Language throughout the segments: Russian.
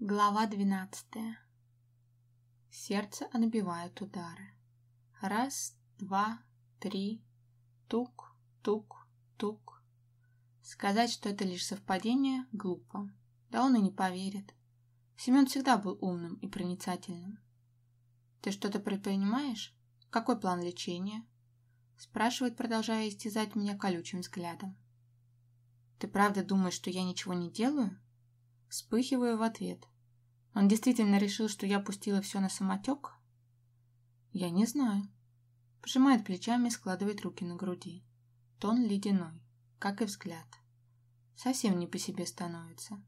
Глава 12. Сердце отбивает удары. Раз, два, три. Тук, тук, тук. Сказать, что это лишь совпадение, глупо. Да он и не поверит. Семен всегда был умным и проницательным. «Ты что-то предпринимаешь? Какой план лечения?» Спрашивает, продолжая истязать меня колючим взглядом. «Ты правда думаешь, что я ничего не делаю?» Вспыхиваю в ответ. Он действительно решил, что я пустила все на самотек? Я не знаю. Пожимает плечами и складывает руки на груди. Тон ледяной, как и взгляд. Совсем не по себе становится.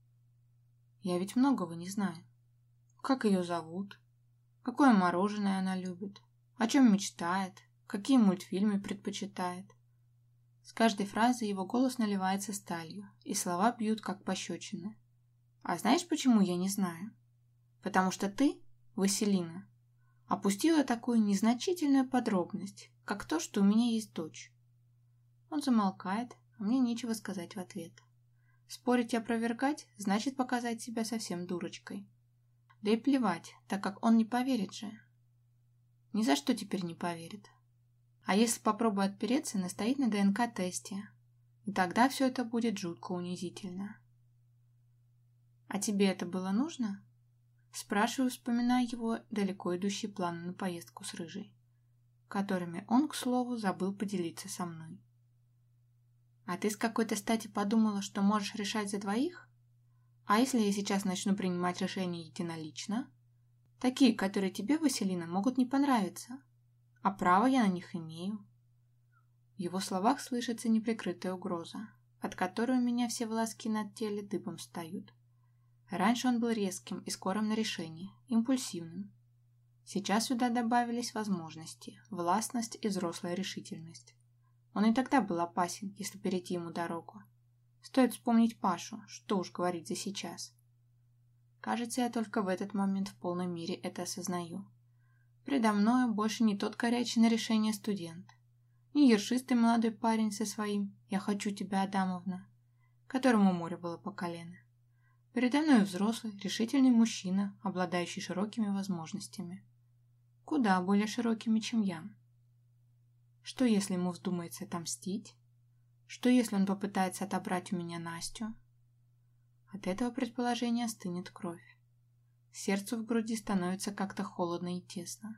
Я ведь многого не знаю. Как ее зовут? Какое мороженое она любит? О чем мечтает? Какие мультфильмы предпочитает? С каждой фразой его голос наливается сталью, и слова бьют, как пощечины. А знаешь, почему я не знаю? Потому что ты, Василина, опустила такую незначительную подробность, как то, что у меня есть дочь. Он замолкает, а мне нечего сказать в ответ. Спорить и опровергать значит показать себя совсем дурочкой. Да и плевать, так как он не поверит же. Ни за что теперь не поверит. А если попробую отпереться, настоит на ДНК-тесте, и тогда все это будет жутко унизительно. «А тебе это было нужно?» Спрашиваю, вспоминая его далеко идущие планы на поездку с Рыжей, которыми он, к слову, забыл поделиться со мной. «А ты с какой-то стати подумала, что можешь решать за двоих? А если я сейчас начну принимать решения единолично? Такие, которые тебе, Василина, могут не понравиться, а право я на них имею». В его словах слышится неприкрытая угроза, от которой у меня все волоски на теле дыбом встают. Раньше он был резким и скорым на решение, импульсивным. Сейчас сюда добавились возможности, властность и взрослая решительность. Он и тогда был опасен, если перейти ему дорогу. Стоит вспомнить Пашу, что уж говорить за сейчас. Кажется, я только в этот момент в полной мере это осознаю. Предо мною больше не тот горячий на решение студент, не ершистый молодой парень со своим «я хочу тебя, Адамовна», которому море было по колено. Передо мной взрослый, решительный мужчина, обладающий широкими возможностями. Куда более широкими, чем я. Что, если ему вздумается отомстить? Что, если он попытается отобрать у меня Настю? От этого предположения стынет кровь. Сердцу в груди становится как-то холодно и тесно.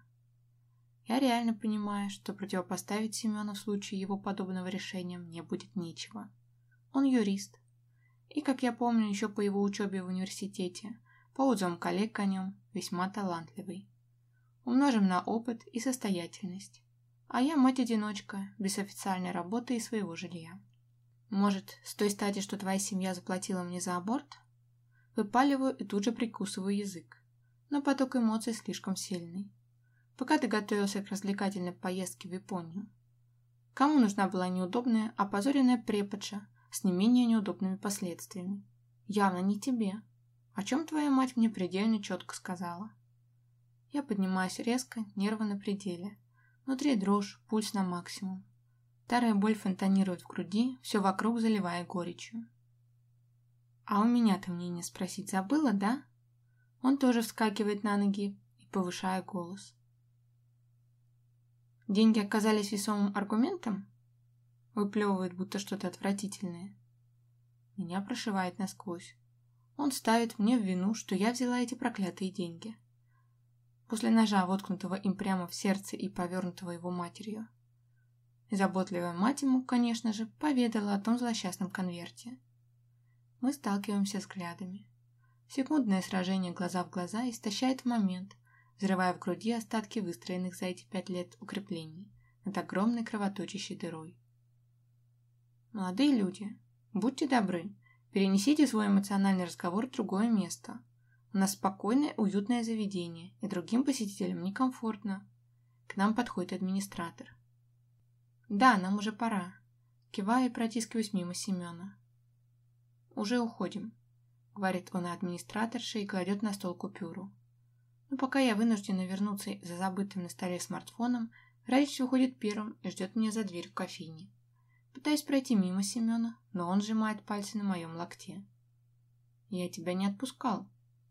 Я реально понимаю, что противопоставить Семену в случае его подобного решения мне будет нечего. Он юрист. И, как я помню, еще по его учебе в университете, по отзывам коллег о нем, весьма талантливый. Умножим на опыт и состоятельность. А я мать-одиночка, без официальной работы и своего жилья. Может, с той стати, что твоя семья заплатила мне за аборт? Выпаливаю и тут же прикусываю язык. Но поток эмоций слишком сильный. Пока ты готовился к развлекательной поездке в Японию. Кому нужна была неудобная, опозоренная преподша, с не менее неудобными последствиями? Явно не тебе. О чем твоя мать мне предельно четко сказала. Я поднимаюсь резко, нервы на пределе. Внутри дрожь, пульс на максимум. Старая боль фонтанирует в груди, все вокруг заливая горечью. А у меня-то мнение спросить забыла, да? Он тоже вскакивает на ноги и повышая голос. Деньги оказались весомым аргументом? Выплевывает, будто что-то отвратительное. Меня прошивает насквозь. Он ставит мне в вину, что я взяла эти проклятые деньги. После ножа, воткнутого им прямо в сердце и повернутого его матерью. И заботливая мать ему, конечно же, поведала о том злосчастном конверте. Мы сталкиваемся взглядами. Секундное сражение глаза в глаза истощает момент, взрывая в груди остатки выстроенных за эти 5 лет укреплений над огромной кровоточащей дырой. Молодые люди, будьте добры, перенесите свой эмоциональный разговор в другое место. У нас спокойное, уютное заведение, и другим посетителям некомфортно. К нам подходит администратор. Да, нам уже пора. Киваю и протискиваюсь мимо Семена. Уже уходим, говорит он администраторше и кладет на стол купюру. Но пока я вынуждена вернуться за забытым на столе смартфоном, Радич уходит первым и ждет меня за дверь в кофейне. Пытаюсь пройти мимо Семена, но он сжимает пальцы на моем локте. «Я тебя не отпускал»,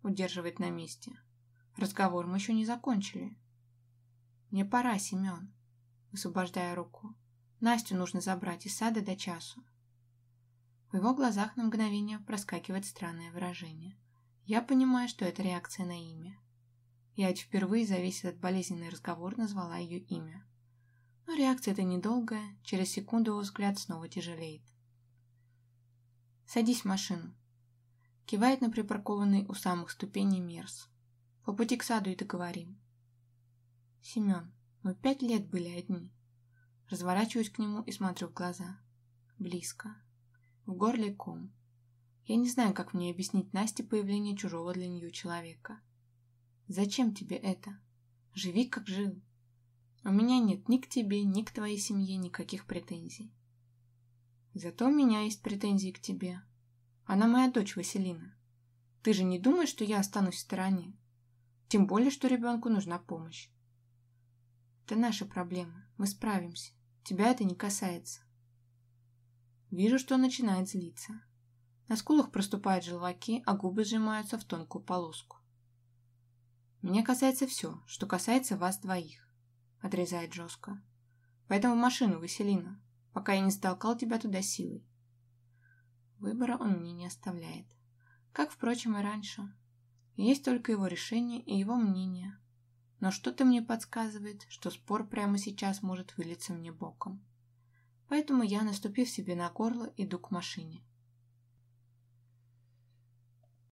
удерживает на месте. Разговор мы еще не закончили. Мне пора, Семен. Высвобождая руку. Настю нужно забрать из сада до часу. В его глазах на мгновение проскакивает странное выражение. Я понимаю, что это реакция на имя. Я ведь впервые за весь этот болезненный разговор назвала ее имя. Но реакция эта недолгая, через секунду его взгляд снова тяжелеет. «Садись в машину», — кивает на припаркованный у самых ступеней Мерс. «По пути к саду и договорим». «Семен, мы 5 лет были одни». Разворачиваюсь к нему и смотрю в глаза. Близко. В горле ком. Я не знаю, как мне объяснить Насте появление чужого для нее человека. «Зачем тебе это? Живи, как жил. У меня нет ни к тебе, ни к твоей семье никаких претензий. Зато у меня есть претензии к тебе. Она моя дочь, Василина. Ты же не думаешь, что я останусь в стороне? Тем более, что ребенку нужна помощь. Это наши проблемы. Мы справимся. Тебя это не касается». Вижу, что он начинает злиться. На скулах проступают желваки, а губы сжимаются в тонкую полоску. «Меня касается все, что касается вас двоих», — отрезает жестко. «Поэтому в машину, Василина, пока я не столкал тебя туда силой». Выбора он мне не оставляет. Как, впрочем, и раньше. Есть только его решение и его мнение. Но что-то мне подсказывает, что спор прямо сейчас может вылиться мне боком. Поэтому я, наступив себе на горло, иду к машине.